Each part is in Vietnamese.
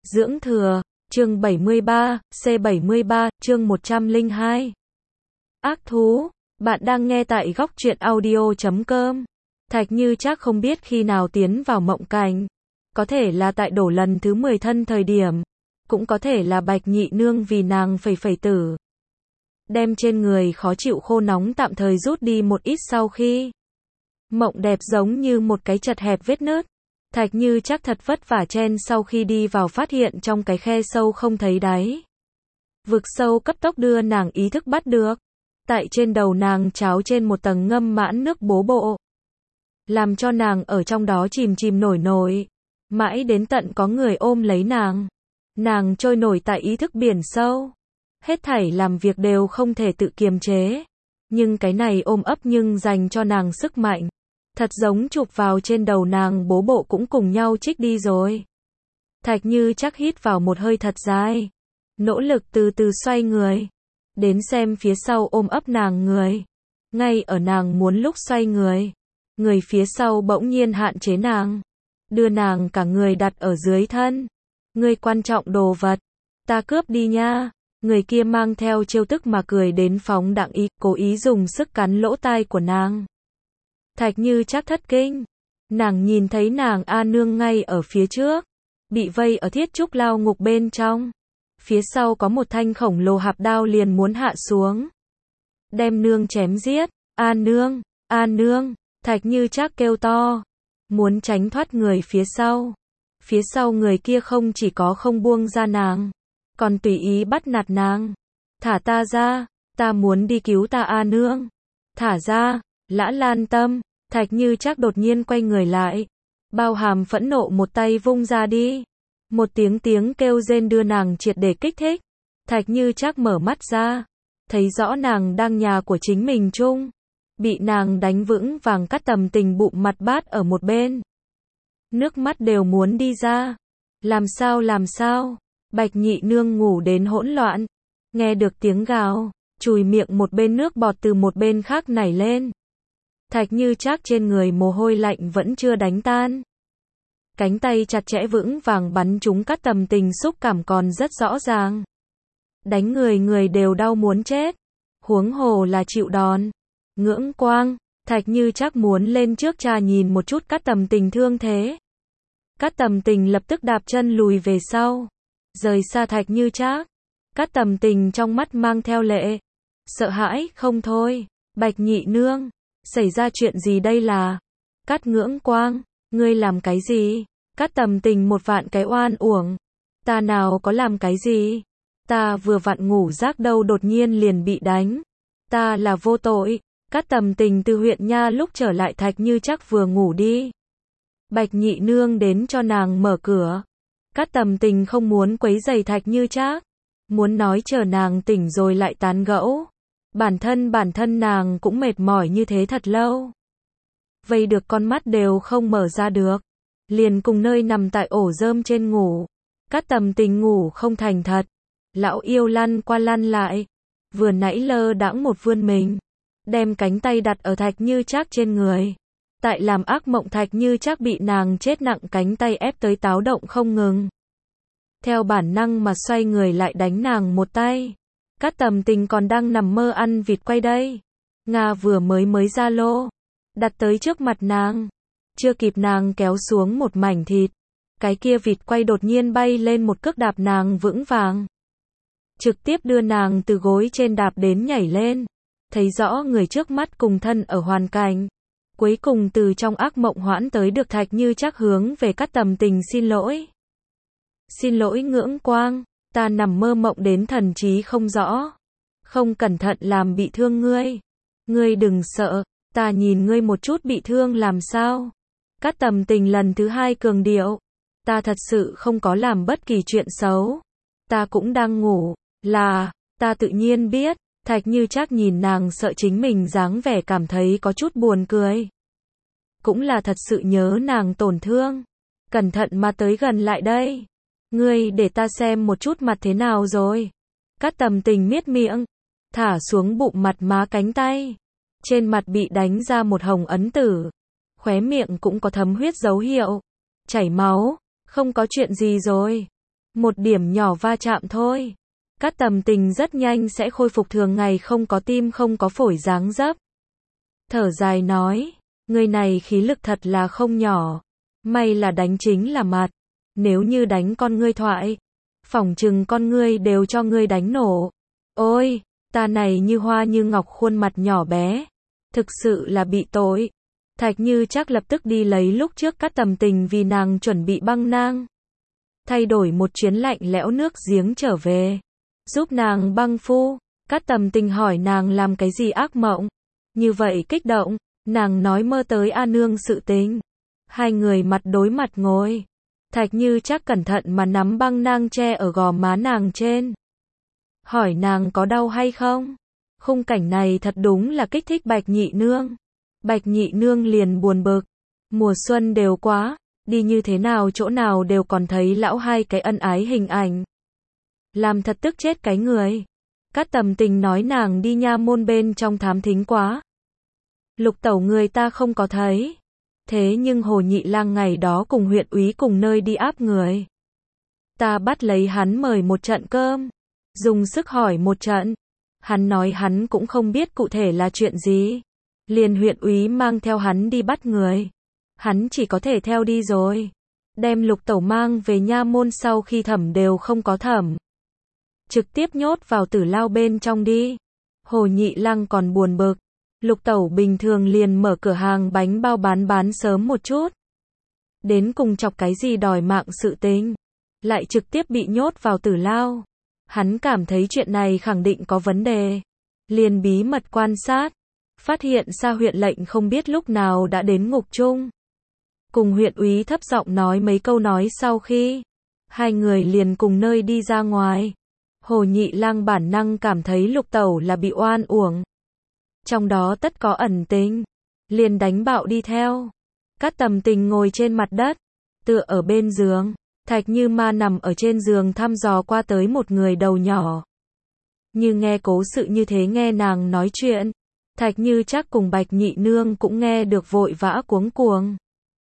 Dưỡng thừa, chương 73, C73, chương 102. Ác thú, bạn đang nghe tại góc truyện audio.com. Thạch Như Trác không biết khi nào tiến vào mộng cảnh. Có thể là tại đổ lần thứ 10 thân thời điểm. Cũng có thể là Bạch Nhị Nương vì nàng phẩy tử. Đem trên người khó chịu khô nóng tạm thời rút đi một ít sau khi. Mộng đẹp giống như một cái chật hẹp vết nứt. Thạch Như Trác thật vất vả chen sau khi đi vào phát hiện trong cái khe sâu không thấy đáy. Vực sâu cấp tốc đưa nàng ý thức bắt được. Tại trên đầu nàng tráo trên một tầng ngâm mãn nước bố bộ. Làm cho nàng ở trong đó chìm nổi. Mãi đến tận có người ôm lấy nàng. Nàng trôi nổi tại ý thức biển sâu. Hết thảy làm việc đều không thể tự kiềm chế. Nhưng cái này ôm ấp nhưng dành cho nàng sức mạnh. Thật giống chụp vào trên đầu nàng bố bộ cũng cùng nhau trích đi rồi. Thạch Như Trác hít vào một hơi thật dài. Nỗ lực từ từ xoay người. Đến xem phía sau ôm ấp nàng người. Ngay ở nàng muốn lúc xoay người. Người phía sau bỗng nhiên hạn chế nàng. Đưa nàng cả người đặt ở dưới thân. Ngươi quan trọng đồ vật. Ta cướp đi nha. Người kia mang theo trêu tức mà cười đến phóng đặng ý, cố ý dùng sức cắn lỗ tai của nàng. Thạch Như Trác thất kinh. Nàng nhìn thấy nàng A Nương ngay ở phía trước. Bị vây ở thiết trúc lao ngục bên trong. Phía sau có một thanh khổng lồ hạp đao liền muốn hạ xuống. Đem nương chém giết. A Nương, A Nương. Thạch Như Trác kêu to. Muốn tránh thoát người phía sau. Phía sau người kia không chỉ có không buông ra nàng. Còn tùy ý bắt nạt nàng. Thả ta ra. Ta muốn đi cứu ta A Nương. Thả ra. Lã Lan Tâm. Thạch Như Trác đột nhiên quay người lại. Bao hàm phẫn nộ một tay vung ra đi. Một tiếng kêu rên đưa nàng triệt để kích thích. Thạch Như Trác mở mắt ra. Thấy rõ nàng đang nhà của chính mình chung. Bị nàng đánh vững vàng cắt tầm tình bụng mặt bát ở một bên. Nước mắt đều muốn đi ra. Làm sao? Bạch Nhị Nương ngủ đến hỗn loạn. Nghe được tiếng gào. Chùi miệng một bên nước bọt từ một bên khác nảy lên. Thạch Như Trác trên người mồ hôi lạnh vẫn chưa đánh tan. Cánh tay chặt chẽ vững vàng bắn trúng cắt tầm tình xúc cảm còn rất rõ ràng. Đánh người đều đau muốn chết. Huống hồ là chịu đòn. Ngưỡng quang, Thạch Như Trác muốn lên trước trà nhìn một chút cắt tầm tình thương thế. Cắt tầm tình lập tức đạp chân lùi về sau. Rời xa Thạch Như Trác. Cắt tầm tình trong mắt mang theo lệ. Sợ hãi không thôi. Bạch Nhị Nương. Xảy ra chuyện gì đây là? Cắt Ngưỡng Quang, ngươi làm cái gì? Cắt tầm tình một vạn cái oan uổng. Ta nào có làm cái gì? Ta vừa vặn ngủ giấc đâu đột nhiên liền bị đánh. Ta là vô tội. Cắt tầm tình từ huyện nha lúc trở lại Thạch Như Trác vừa ngủ đi. Bạch Nhị Nương đến cho nàng mở cửa. Cắt tầm tình không muốn quấy rầy Thạch Như Trác. Muốn nói chờ nàng tỉnh rồi lại tán gẫu. Bản thân nàng cũng mệt mỏi như thế thật lâu. Vây được con mắt đều không mở ra được. Liền cùng nơi nằm tại ổ rơm trên ngủ. Cắt tầm tình ngủ không thành thật. Lão yêu lăn qua lăn lại. Vừa nãy lơ đãng một vươn mình. Đem cánh tay đặt ở Thạch Như Trác trên người. Tại làm ác mộng Thạch Như Trác bị nàng chết nặng cánh tay ép tới táo động không ngừng. Theo bản năng mà xoay người lại đánh nàng một tay. Cắt tầm tình còn đang nằm mơ ăn vịt quay đây. Nga vừa mới ra lô. Đặt tới trước mặt nàng. Chưa kịp nàng kéo xuống một mảnh thịt. Cái kia vịt quay đột nhiên bay lên một cước đạp nàng vững vàng. Trực tiếp đưa nàng từ gối trên đạp đến nhảy lên. Thấy rõ người trước mắt cùng thân ở hoàn cảnh. Cuối cùng từ trong ác mộng hoãn tới được Thạch Như Trác hướng về cắt tầm tình xin lỗi. Xin lỗi Ngưỡng Quang. Ta nằm mơ mộng đến thần trí không rõ. Không cẩn thận làm bị thương ngươi. Ngươi đừng sợ, ta nhìn ngươi một chút bị thương làm sao. Cắt tầm tình lần thứ hai cường điệu. Ta thật sự không có làm bất kỳ chuyện xấu. Ta cũng đang ngủ, ta tự nhiên biết. Thạch Như Trác nhìn nàng sợ chính mình dáng vẻ cảm thấy có chút buồn cười. Cũng là thật sự nhớ nàng tổn thương. Cẩn thận mà tới gần lại đây. Ngươi để ta xem một chút mặt thế nào rồi. Cắt tầm tình miết miệng. Thả xuống bụng mặt má cánh tay. Trên mặt bị đánh ra một hồng ấn tử. Khóe miệng cũng có thấm huyết dấu hiệu. Chảy máu. Không có chuyện gì rồi. Một điểm nhỏ va chạm thôi. Cát Tầm Tình rất nhanh sẽ khôi phục thường ngày, không có tim không có phổi dáng dấp. Thở dài nói, người này khí lực thật là không nhỏ. May là đánh chính là mặt. Nếu như đánh con ngươi thoại, phỏng chừng con ngươi đều cho ngươi đánh nổ. Ôi, ta này như hoa như ngọc khuôn mặt nhỏ bé. Thực sự là bị tội. Thạch Như Trác lập tức đi lấy lúc trước Cát Tầm Tình vì nàng chuẩn bị băng nang. Thay đổi một chuyến lạnh lẽo nước giếng trở về. Giúp nàng băng phu. Cát Tầm Tình hỏi nàng làm cái gì ác mộng. Như vậy kích động, nàng nói mơ tới A Nương sự tình. Hai người mặt đối mặt ngồi. Thạch Như Trác cẩn thận mà nắm băng nang che ở gò má nàng trên. Hỏi nàng có đau hay không? Khung cảnh này thật đúng là kích thích Bạch Nhị Nương. Bạch Nhị Nương liền buồn bực. Mùa xuân đều quá, đi như thế nào chỗ nào đều còn thấy lão hai cái ân ái hình ảnh. Làm thật tức chết cái người. Cát Tầm Tình nói nàng đi nha môn bên trong thám thính quá. Lục tẩu người ta không có thấy. Thế nhưng Hồ Nhị Lang ngày đó cùng huyện úy cùng nơi đi áp người. Ta bắt lấy hắn mời một trận cơm. Dùng sức hỏi một trận. Hắn nói hắn cũng không biết cụ thể là chuyện gì. Liền huyện úy mang theo hắn đi bắt người. Hắn chỉ có thể theo đi rồi. Đem lục tẩu mang về nha môn sau khi thẩm đều không có thẩm. Trực tiếp nhốt vào tử lao bên trong đi. Hồ Nhị Lang còn buồn bực. Lục tẩu bình thường liền mở cửa hàng bánh bao bán sớm một chút. Đến cùng chọc cái gì đòi mạng sự tình. Lại trực tiếp bị nhốt vào tử lao. Hắn cảm thấy chuyện này khẳng định có vấn đề. Liền bí mật quan sát. Phát hiện Sa huyện lệnh không biết lúc nào đã đến ngục chung. Cùng huyện úy thấp giọng nói mấy câu nói sau khi. Hai người liền cùng nơi đi ra ngoài. Hồ Nhị Lang bản năng cảm thấy lục tẩu là bị oan uổng. Trong đó tất có ẩn tình. Liền đánh bạo đi theo. Cát Tầm Tình ngồi trên mặt đất. Tựa ở bên giường. Thạch Như Ma nằm ở trên giường thăm dò qua tới một người đầu nhỏ. Như nghe cố sự như thế nghe nàng nói chuyện. Thạch Như Trác cùng Bạch Nhị Nương cũng nghe được vội vã cuống cuồng.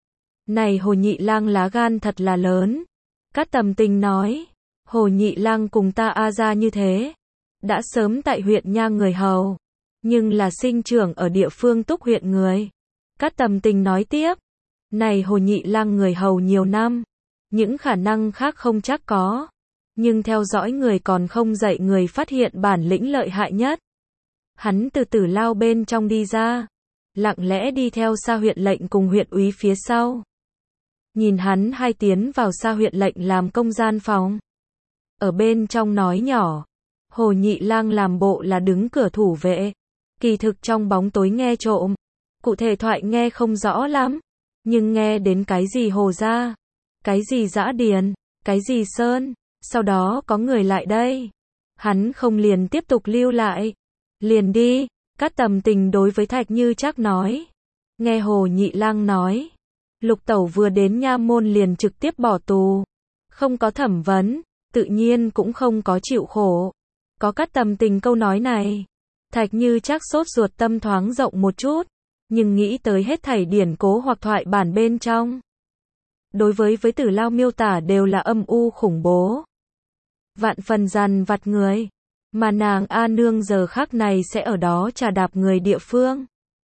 Này Hồ Nhị Lang lá gan thật là lớn. Cát Tầm Tình nói. Hồ Nhị Lang cùng ta A gia như thế. Đã sớm tại huyện nha người hầu. Nhưng là sinh trưởng ở địa phương Túc huyện người. Cát Tầm Tình nói tiếp. Này Hồ Nhị Lang người hầu nhiều năm. Những khả năng khác không chắc có. Nhưng theo dõi người còn không dạy người phát hiện bản lĩnh lợi hại nhất. Hắn từ tử lao bên trong đi ra. Lặng lẽ đi theo Sa huyện lệnh cùng huyện úy phía sau. Nhìn hắn hai tiến vào Sa huyện lệnh làm công gian phòng. Ở bên trong nói nhỏ. Hồ Nhị Lang làm bộ là đứng cửa thủ vệ. Kỳ thực trong bóng tối nghe trộm. Cụ thể thoại nghe không rõ lắm. Nhưng nghe đến cái gì Hồ gia. Cái gì Dã Điền. Cái gì Sơn. Sau đó có người lại đây. Hắn không liền tiếp tục lưu lại. Liền đi. Cát Tầm Tình đối với Thạch Như Trác nói. Nghe Hồ Nhị Lang nói. Lục tẩu vừa đến nha môn liền trực tiếp bỏ tù. Không có thẩm vấn. Tự nhiên cũng không có chịu khổ. Có Cát Tầm Tình câu nói này. Thạch Như Trác sốt ruột tâm thoáng rộng một chút. Nhưng nghĩ tới hết thảy điển cố hoặc thoại bản bên trong. Đối với tử lao miêu tả đều là âm u khủng bố. Vạn phần dằn vặt người. Mà nàng A Nương giờ khắc này sẽ ở đó trà đạp người địa phương.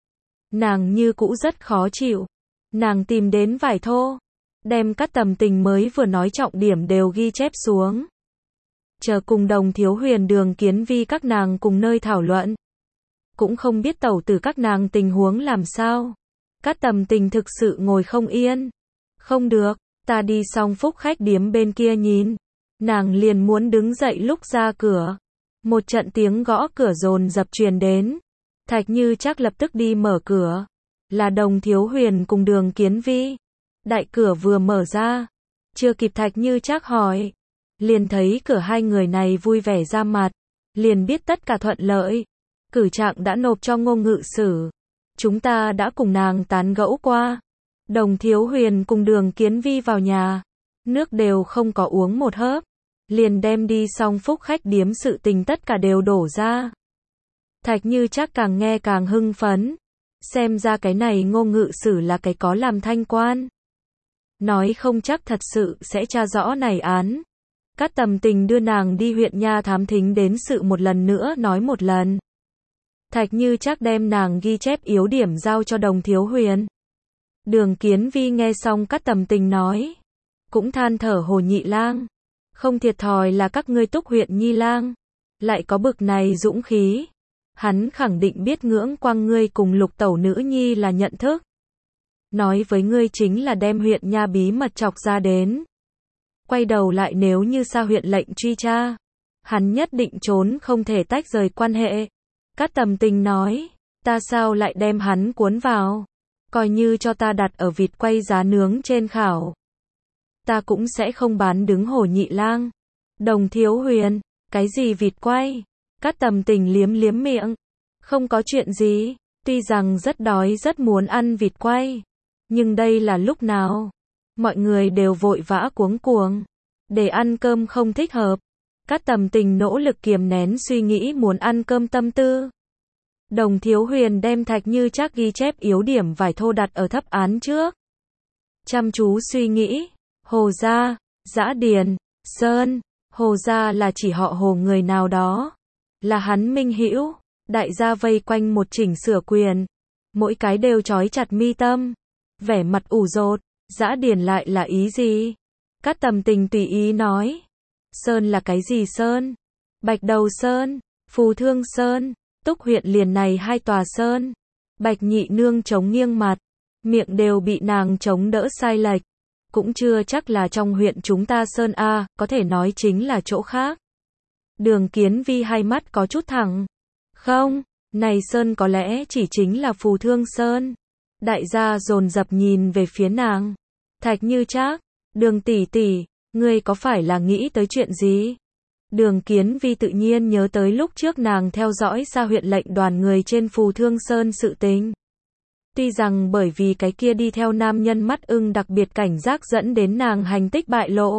Nàng như cũ rất khó chịu. Nàng tìm đến vải thô. Đem Cát Tầm Tình mới vừa nói trọng điểm đều ghi chép xuống. Chờ cùng Đồng Thiếu Huyền Đường Kiến Vi các nàng cùng nơi thảo luận. Cũng không biết tẩu tử các nàng tình huống làm sao. Cát Tầm Tình thực sự ngồi không yên. Không được, ta đi xong Phúc khách điếm bên kia nhìn. Nàng liền muốn đứng dậy lúc ra cửa. Một trận tiếng gõ cửa dồn dập truyền đến. Thạch Như Trác lập tức đi mở cửa. Là Đồng Thiếu Huyền cùng Đường Kiến Vi. Đại cửa vừa mở ra. Chưa kịp Thạch Như Trác hỏi. Liền thấy cửa hai người này vui vẻ ra mặt. Liền biết tất cả thuận lợi. Cử trạng đã nộp cho Ngô ngự sử. Chúng ta đã cùng nàng tán gẫu qua. Đồng Thiếu Huyền cùng Đường Kiến Vi vào nhà. Nước đều không có uống một hớp. Liền đem đi xong Phúc khách điếm sự tình tất cả đều đổ ra. Thạch Như Trác càng nghe càng hưng phấn. Xem ra cái này Ngô ngự sử là cái có làm thanh quan. Nói không chắc thật sự sẽ tra rõ này án. Cát Tầm Tình đưa nàng đi huyện nha thám thính đến sự một lần nữa nói một lần. Thạch Như Trác đem nàng ghi chép yếu điểm giao cho Đồng Thiếu Huyền. Đường Kiến Vi nghe xong Cát Tầm Tình nói, cũng than thở Hồ nhị lang, không thiệt thòi là các ngươi Túc huyện nhi lang, lại có bực này dũng khí. Hắn khẳng định biết ngưỡng quang ngươi cùng Lục tẩu nữ nhi là nhận thức. Nói với ngươi chính là đem huyện nha bí mật chọc ra đến. Quay đầu lại nếu như Sa huyện lệnh truy tra, hắn nhất định trốn không thể tách rời quan hệ. Cát Tầm Tình nói, ta sao lại đem hắn cuốn vào, coi như cho ta đặt ở vịt quay giá nướng trên khảo, ta cũng sẽ không bán đứng Hồ nhị lang. Đồng Thiếu Huyền, cái gì vịt quay? Cát Tầm Tình liếm liếm miệng, không có chuyện gì, tuy rằng rất đói rất muốn ăn vịt quay, nhưng đây là lúc nào? Mọi người đều vội vã cuống cuồng, để ăn cơm không thích hợp. Cát Tầm Tình nỗ lực kiềm nén suy nghĩ muốn ăn cơm tâm tư. Đồng Thiếu Huyền đem Thạch Như Trác ghi chép yếu điểm vải thô đặt ở thấp án trước. Chăm chú suy nghĩ, Hồ gia, Dã Điền, Sơn, Hồ gia là chỉ họ Hồ người nào đó, là hắn minh hữu, đại gia vây quanh một chỉnh sửa quyền, mỗi cái đều trói chặt mi tâm, vẻ mặt ủ rột. Dã Điền lại là ý gì? Cát Tầm Tình tùy ý nói. Sơn là cái gì sơn? Bạch Đầu Sơn, Phù Thương Sơn, Túc huyện liền này hai tòa sơn. Bạch nhị nương chống nghiêng mặt, miệng đều bị nàng chống đỡ sai lệch. Cũng chưa chắc là trong huyện chúng ta sơn a, có thể nói chính là chỗ khác. Đường Kiến Vi hai mắt có chút thẳng. Không, này sơn có lẽ chỉ chính là Phù Thương Sơn. Đại gia dồn dập nhìn về phía nàng. Thạch Như Trác, Đường tỷ tỷ, ngươi có phải là nghĩ tới chuyện gì? Đường Kiến Vi tự nhiên nhớ tới lúc trước nàng theo dõi Sa huyện lệnh đoàn người trên Phù Thương Sơn sự tình. Tuy rằng bởi vì cái kia đi theo nam nhân mắt ưng đặc biệt cảnh giác dẫn đến nàng hành tích bại lộ,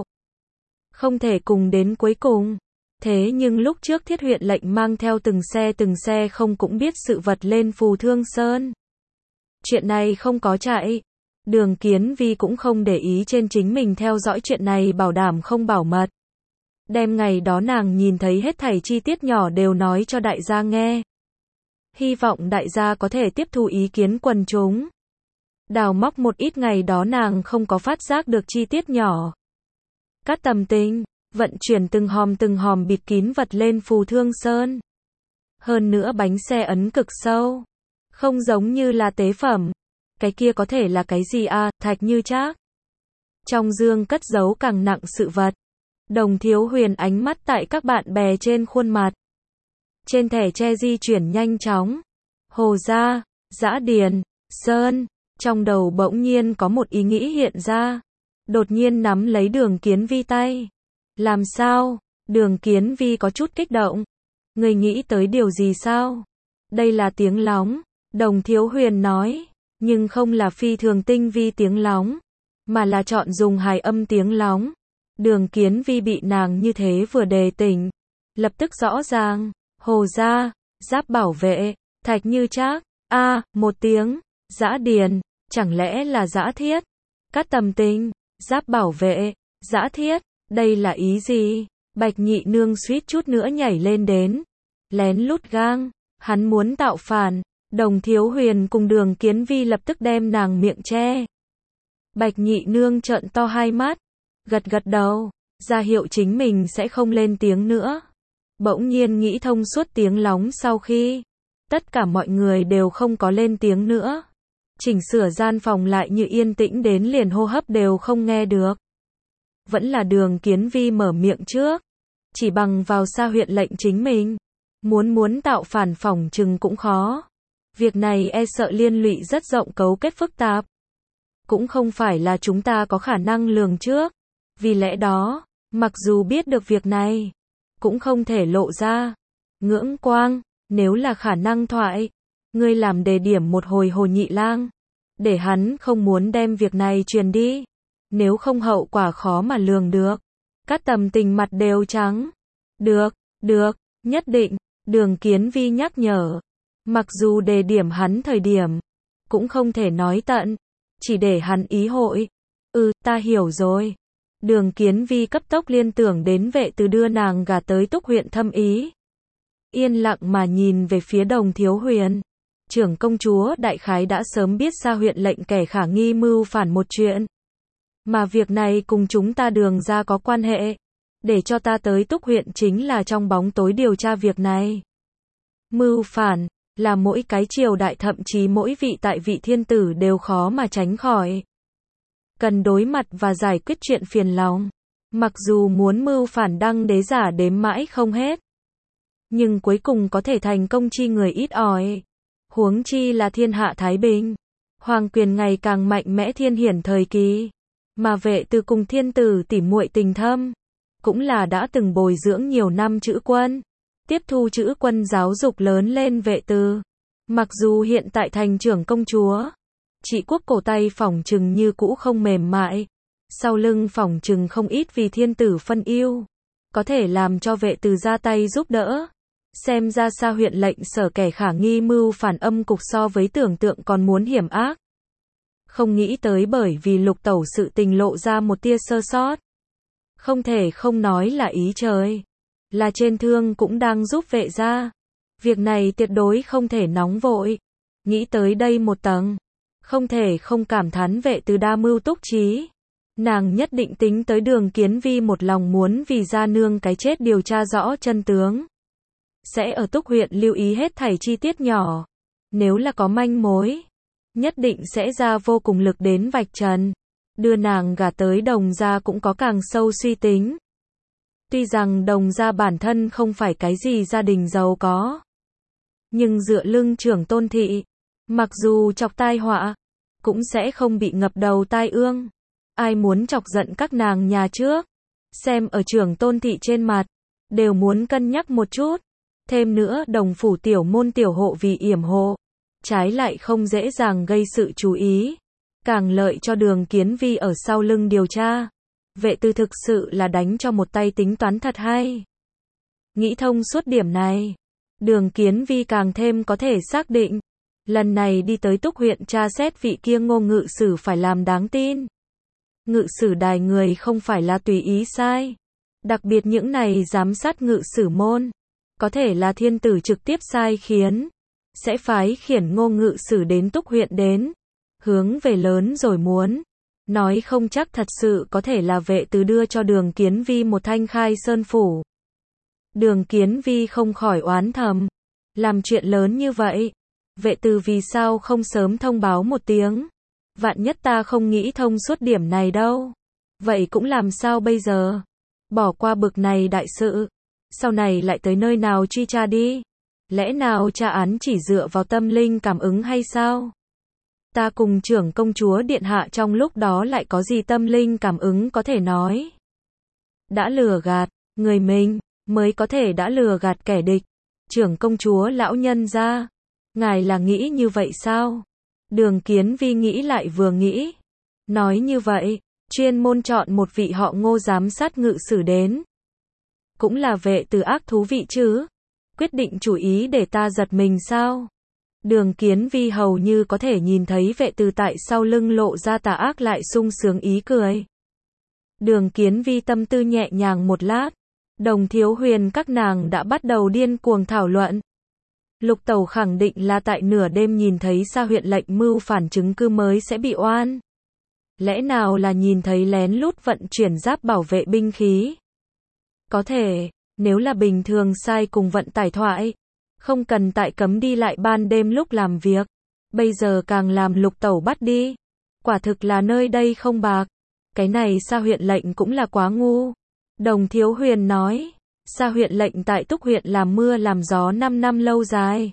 không thể cùng đến cuối cùng. Thế nhưng lúc trước Thiết huyện lệnh mang theo từng xe không cũng biết sự vật lên Phù Thương Sơn. Chuyện này không có chạy. Đường Kiến Vi cũng không để ý trên chính mình theo dõi chuyện này bảo đảm không bảo mật. Đem ngày đó nàng nhìn thấy hết thảy chi tiết nhỏ đều nói cho đại gia nghe. Hy vọng đại gia có thể tiếp thu ý kiến quần chúng. Đào móc một ít ngày đó nàng không có phát giác được chi tiết nhỏ. Cát Tầm Tình, vận chuyển từng hòm bịt kín vật lên Phù Thương Sơn. Hơn nữa bánh xe ấn cực sâu. Không giống như là tế phẩm. Cái kia có thể là cái gì a? Thạch Như Trác. Trong dương cất giấu càng nặng sự vật. Đồng Thiếu Huyền ánh mắt tại các bạn bè trên khuôn mặt. Trên thẻ tre di chuyển nhanh chóng. Hồ gia, Dã Điền, Sơn. Trong đầu bỗng nhiên có một ý nghĩ hiện ra. Đột nhiên nắm lấy Đường Kiến Vi tay. Làm sao? Đường Kiến Vi có chút kích động. Người nghĩ tới điều gì sao? Đây là tiếng lóng. Đồng Thiếu Huyền nói. Nhưng không là phi thường tinh vi tiếng lóng, mà là chọn dùng hài âm tiếng lóng. Đường Kiến Vi bị nàng như thế vừa đề tỉnh, lập tức rõ ràng. Hồ gia, Giáp Bảo Vệ, Thạch Như Trác, một tiếng. Dã Điền, chẳng lẽ là Dã Thiết? Cát Tầm Tình, Giáp Bảo Vệ, Dã Thiết, đây là ý gì? Bạch nhị nương suýt chút nữa nhảy lên đến, lén lút gang, hắn muốn tạo phản. Đồng Thiếu Huyền cùng Đường Kiến Vi lập tức đem nàng miệng che. Bạch nhị nương trợn to hai mắt, gật gật đầu, ra hiệu chính mình sẽ không lên tiếng nữa. Bỗng nhiên nghĩ thông suốt tiếng lóng sau khi tất cả mọi người đều không có lên tiếng nữa. Chỉnh sửa gian phòng lại như yên tĩnh đến liền hô hấp đều không nghe được. Vẫn là Đường Kiến Vi mở miệng trước. Chỉ bằng vào Sa huyện lệnh chính mình, muốn tạo phản phỏng chừng cũng khó. Việc này e sợ liên lụy rất rộng cấu kết phức tạp. Cũng không phải là chúng ta có khả năng lường trước. Vì lẽ đó, mặc dù biết được việc này, cũng không thể lộ ra. Ngưỡng Quang, nếu là khả năng thoại, ngươi làm đề điểm một hồi Hồ nhị lang, để hắn không muốn đem việc này truyền đi. Nếu không hậu quả khó mà lường được. Cát Tầm Tình mặt đều trắng. Được, nhất định. Đường Kiến Vi nhắc nhở. Mặc dù đề điểm hắn thời điểm, cũng không thể nói tận, chỉ để hắn ý hội. Ta hiểu rồi. Đường Kiến Vi cấp tốc liên tưởng đến Vệ Từ đưa nàng gả tới Túc huyện thâm ý. Yên lặng mà nhìn về phía Đồng Thiếu Huyền. Trưởng công chúa đại khái đã sớm biết Sa huyện lệnh kẻ khả nghi mưu phản một chuyện. Mà việc này cùng chúng ta Đường gia có quan hệ. Để cho ta tới Túc huyện chính là trong bóng tối điều tra việc này. Mưu phản là mỗi cái triều đại, thậm chí mỗi vị tại vị thiên tử đều khó mà tránh khỏi. Cần đối mặt và giải quyết chuyện phiền lòng. Mặc dù muốn mưu phản đăng đế giả đếm mãi không hết, nhưng cuối cùng có thể thành công chi người ít ỏi. Huống chi là thiên hạ thái bình, hoàng quyền ngày càng mạnh mẽ thiên hiển thời kỳ, mà Vệ Từ cùng thiên tử tỉ muội tình thâm, cũng là đã từng bồi dưỡng nhiều năm chữ quân, tiếp thu chữ quân giáo dục lớn lên Vệ Từ. Mặc dù hiện tại thành trưởng công chúa, trị quốc cổ tay phỏng chừng như cũ không mềm mại, sau lưng phỏng chừng không ít vì thiên tử phân ưu, có thể làm cho Vệ Từ ra tay giúp đỡ. Xem ra Sa huyện lệnh sở kẻ khả nghi mưu phản âm cục so với tưởng tượng còn muốn hiểm ác. Không nghĩ tới bởi vì Lục tẩu sự tình lộ ra một tia sơ sót. Không thể không nói là ý trời. Là trên thương cũng đang giúp Vệ gia. Việc này tuyệt đối không thể nóng vội. Nghĩ tới đây một tầng, không thể không cảm thán Vệ Từ đa mưu túc trí. Nàng nhất định tính tới Đường Kiến Vi một lòng muốn vì gia nương cái chết điều tra rõ chân tướng. Sẽ ở Túc huyện lưu ý hết thảy chi tiết nhỏ. Nếu là có manh mối, nhất định sẽ ra vô cùng lực đến vạch trần. Đưa nàng gả tới Đồng gia cũng có càng sâu suy tính. Tuy rằng Đồng gia bản thân không phải cái gì gia đình giàu có, nhưng dựa lưng trưởng tôn thị, mặc dù chọc tai họa, cũng sẽ không bị ngập đầu tai ương. Ai muốn chọc giận các nàng nhà trước, xem ở trưởng tôn thị trên mặt, đều muốn cân nhắc một chút. Thêm nữa Đồng phủ tiểu môn tiểu hộ vì yểm hộ, trái lại không dễ dàng gây sự chú ý, càng lợi cho Đường Kiến Vi ở sau lưng điều tra. Vệ Từ thực sự là đánh cho một tay tính toán thật hay. Nghĩ thông suốt điểm này, Đường Kiến Vi càng thêm có thể xác định, lần này đi tới Túc huyện tra xét vị kia Ngô ngự sử phải làm đáng tin. Ngự sử đài người không phải là tùy ý sai, đặc biệt những này giám sát ngự sử môn, có thể là thiên tử trực tiếp sai khiến, sẽ phái khiển Ngô ngự sử đến Túc huyện đến, hướng về lớn rồi muốn, nói không chắc thật sự có thể là Vệ Từ đưa cho Đường Kiến Vi một thanh khai sơn phủ. Đường Kiến Vi không khỏi oán thầm, làm chuyện lớn như vậy, Vệ Từ vì sao không sớm thông báo một tiếng, vạn nhất ta không nghĩ thông suốt điểm này đâu, vậy cũng làm sao bây giờ, bỏ qua bực này đại sự, sau này lại tới nơi nào truy tra đi, lẽ nào tra án chỉ dựa vào tâm linh cảm ứng hay sao? Ta cùng trưởng công chúa điện hạ trong lúc đó lại có gì tâm linh cảm ứng có thể nói? Đã lừa gạt người mình, mới có thể đã lừa gạt kẻ địch. Trưởng công chúa lão nhân gia, ngài là nghĩ như vậy sao? Đường Kiến Vi nghĩ lại vừa nghĩ, nói như vậy, chuyên môn chọn một vị họ Ngô giám sát ngự sử đến, cũng là Vệ Từ ác thú vị chứ? Quyết định chủ ý để ta giật mình sao? Đường Kiến Vi hầu như có thể nhìn thấy Vệ Từ tại sau lưng lộ ra tà ác lại sung sướng ý cười. Đường Kiến Vi tâm tư nhẹ nhàng một lát, Đồng Thiếu Huyền các nàng đã bắt đầu điên cuồng thảo luận. Lục tẩu khẳng định là tại nửa đêm nhìn thấy Sa huyện lệnh mưu phản chứng cứ mới sẽ bị oan. Lẽ nào là nhìn thấy lén lút vận chuyển giáp bảo vệ binh khí? Có thể, nếu là bình thường sai cùng vận tải thoại, không cần tại cấm đi lại ban đêm lúc làm việc, bây giờ càng làm lục tẩu bắt đi. Quả thực là nơi đây không bạc. Cái này Sa huyện lệnh cũng là quá ngu. Đồng Thiếu Huyền nói, Sa huyện lệnh tại Túc huyện làm mưa làm gió 5 năm lâu dài.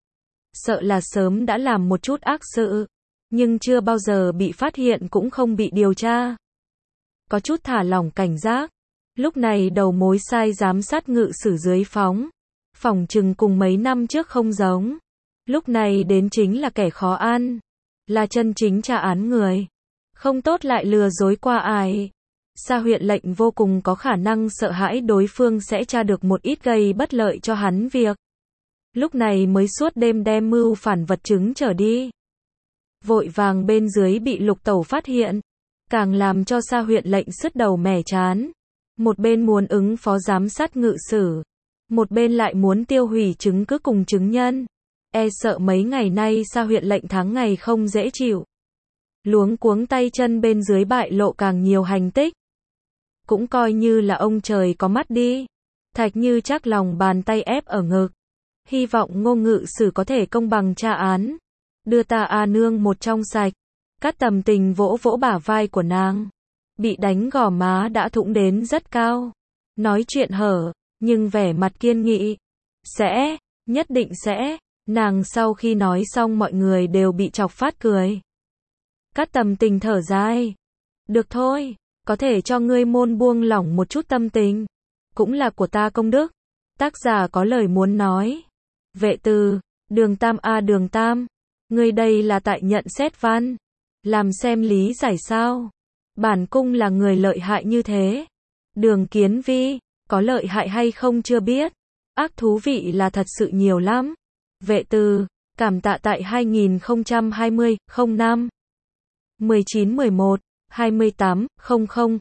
Sợ là sớm đã làm một chút ác sự, nhưng chưa bao giờ bị phát hiện cũng không bị điều tra. Có chút thả lỏng cảnh giác. Lúc này đầu mối sai giám sát ngự sử dưới phỏng chừng cùng mấy năm trước không giống. Lúc này đến chính là kẻ khó ăn, là chân chính tra án người. Không tốt lại lừa dối qua ai. Sa huyện lệnh vô cùng có khả năng sợ hãi đối phương sẽ tra được một ít gây bất lợi cho hắn việc. Lúc này mới suốt đêm đem mưu phản vật chứng trở đi. Vội vàng bên dưới bị lục tẩu phát hiện. càng làm cho Sa huyện lệnh sứt đầu mẻ trán. Một bên muốn ứng phó giám sát ngự sử, một bên lại muốn tiêu hủy chứng cứ cùng chứng nhân. E sợ mấy ngày nay Sa huyện lệnh tháng ngày không dễ chịu. Luống cuống tay chân bên dưới bại lộ càng nhiều hành tích. Cũng coi như là ông trời có mắt đi. Thạch Như Trác lòng bàn tay ép ở ngực. Hy vọng Ngô ngự sử có thể công bằng tra án. Đưa ta a nương một trong sạch. Cát Tầm Tình vỗ vỗ bả vai của nàng. Bị đánh gò má đã thủng đến rất cao. Nói chuyện hở, nhưng vẻ mặt kiên nghị. Sẽ, nhất định sẽ. Nàng sau khi nói xong mọi người đều bị chọc phát cười. Cát Tầm Tình thở dài. Được thôi, có thể cho ngươi môn buông lỏng một chút tâm tình. Cũng là của ta công đức. Tác giả có lời muốn nói. Vệ từ, Đường Tam a Đường Tam. Ngươi đây là tại nhận xét văn. Làm xem lý giải sao. Bản cung là người lợi hại như thế. Đường Kiến Vi, có lợi hại hay không chưa biết. Ác thú vị là thật sự nhiều lắm. Vệ từ, cảm tạ tại 2020, 05, 19, 11, 28, 00,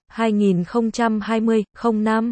2020, 05,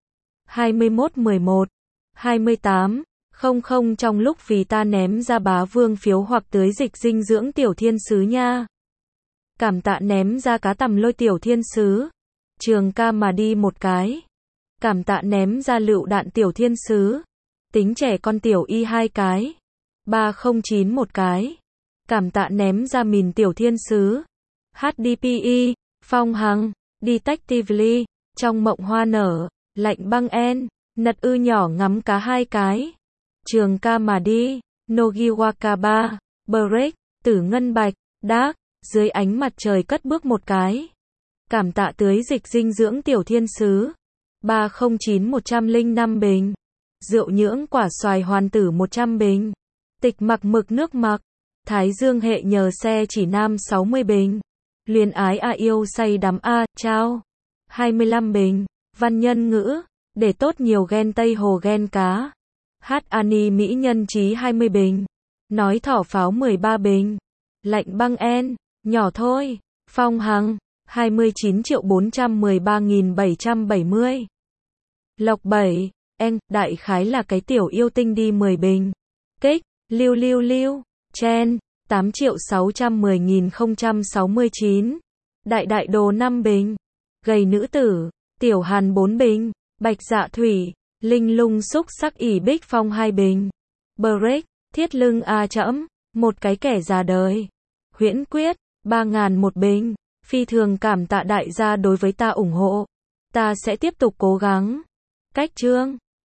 21, 11, 28, 00 trong lúc vì ta ném ra bá vương phiếu hoặc tưới dịch dinh dưỡng tiểu thiên sứ nha. Cảm tạ ném ra cá tầm lôi tiểu thiên sứ. Trường ca mà đi một cái. Cảm tạ ném ra lựu đạn tiểu thiên sứ. Tính trẻ con tiểu y 2 cái. 309 một cái. Cảm tạ ném ra mìn tiểu thiên sứ. HDPE, Phong Hằng, Detectively, trong mộng hoa nở, lạnh băng en, nật ư nhỏ ngắm cá 2 cái. Trường ca mà đi, Nogiwaka Break, Tử Ngân Bạch, Dark, dưới ánh mặt trời cất bước một cái. Cảm tạ tưới dịch dinh dưỡng tiểu thiên sứ. 309 105 bình. Rượu nhưỡng quả xoài hoàn tử 100 bình. Tịch mặc mực nước mặc. Thái Dương hệ nhờ xe chỉ nam 60 bình. Luyến ái a yêu say đắm a, trao. 25 bình. Văn nhân ngữ, để tốt nhiều ghen Tây Hồ ghen cá. Hát Ani mỹ nhân trí 20 bình. Nói thỏ pháo 13 bình. Lạnh băng en, nhỏ thôi. Phong Hằng, 29.413.770. Lộc 7, đại khái là cái tiểu yêu tinh đi 10 bình. Kích, lưu, chen, 8.610.069. Đại đồ 5 bình. Gầy nữ tử, tiểu hàn 4 bình. Bạch dạ thủy, linh lung xúc sắc ỉ bích phong 2 bình. Break, thiết lưng a trẫm, một cái kẻ già đời. Huyễn quyết, 3.000 một bình. Phi thường cảm tạ đại gia đối với ta ủng hộ. Ta sẽ tiếp tục cố gắng. Cách chương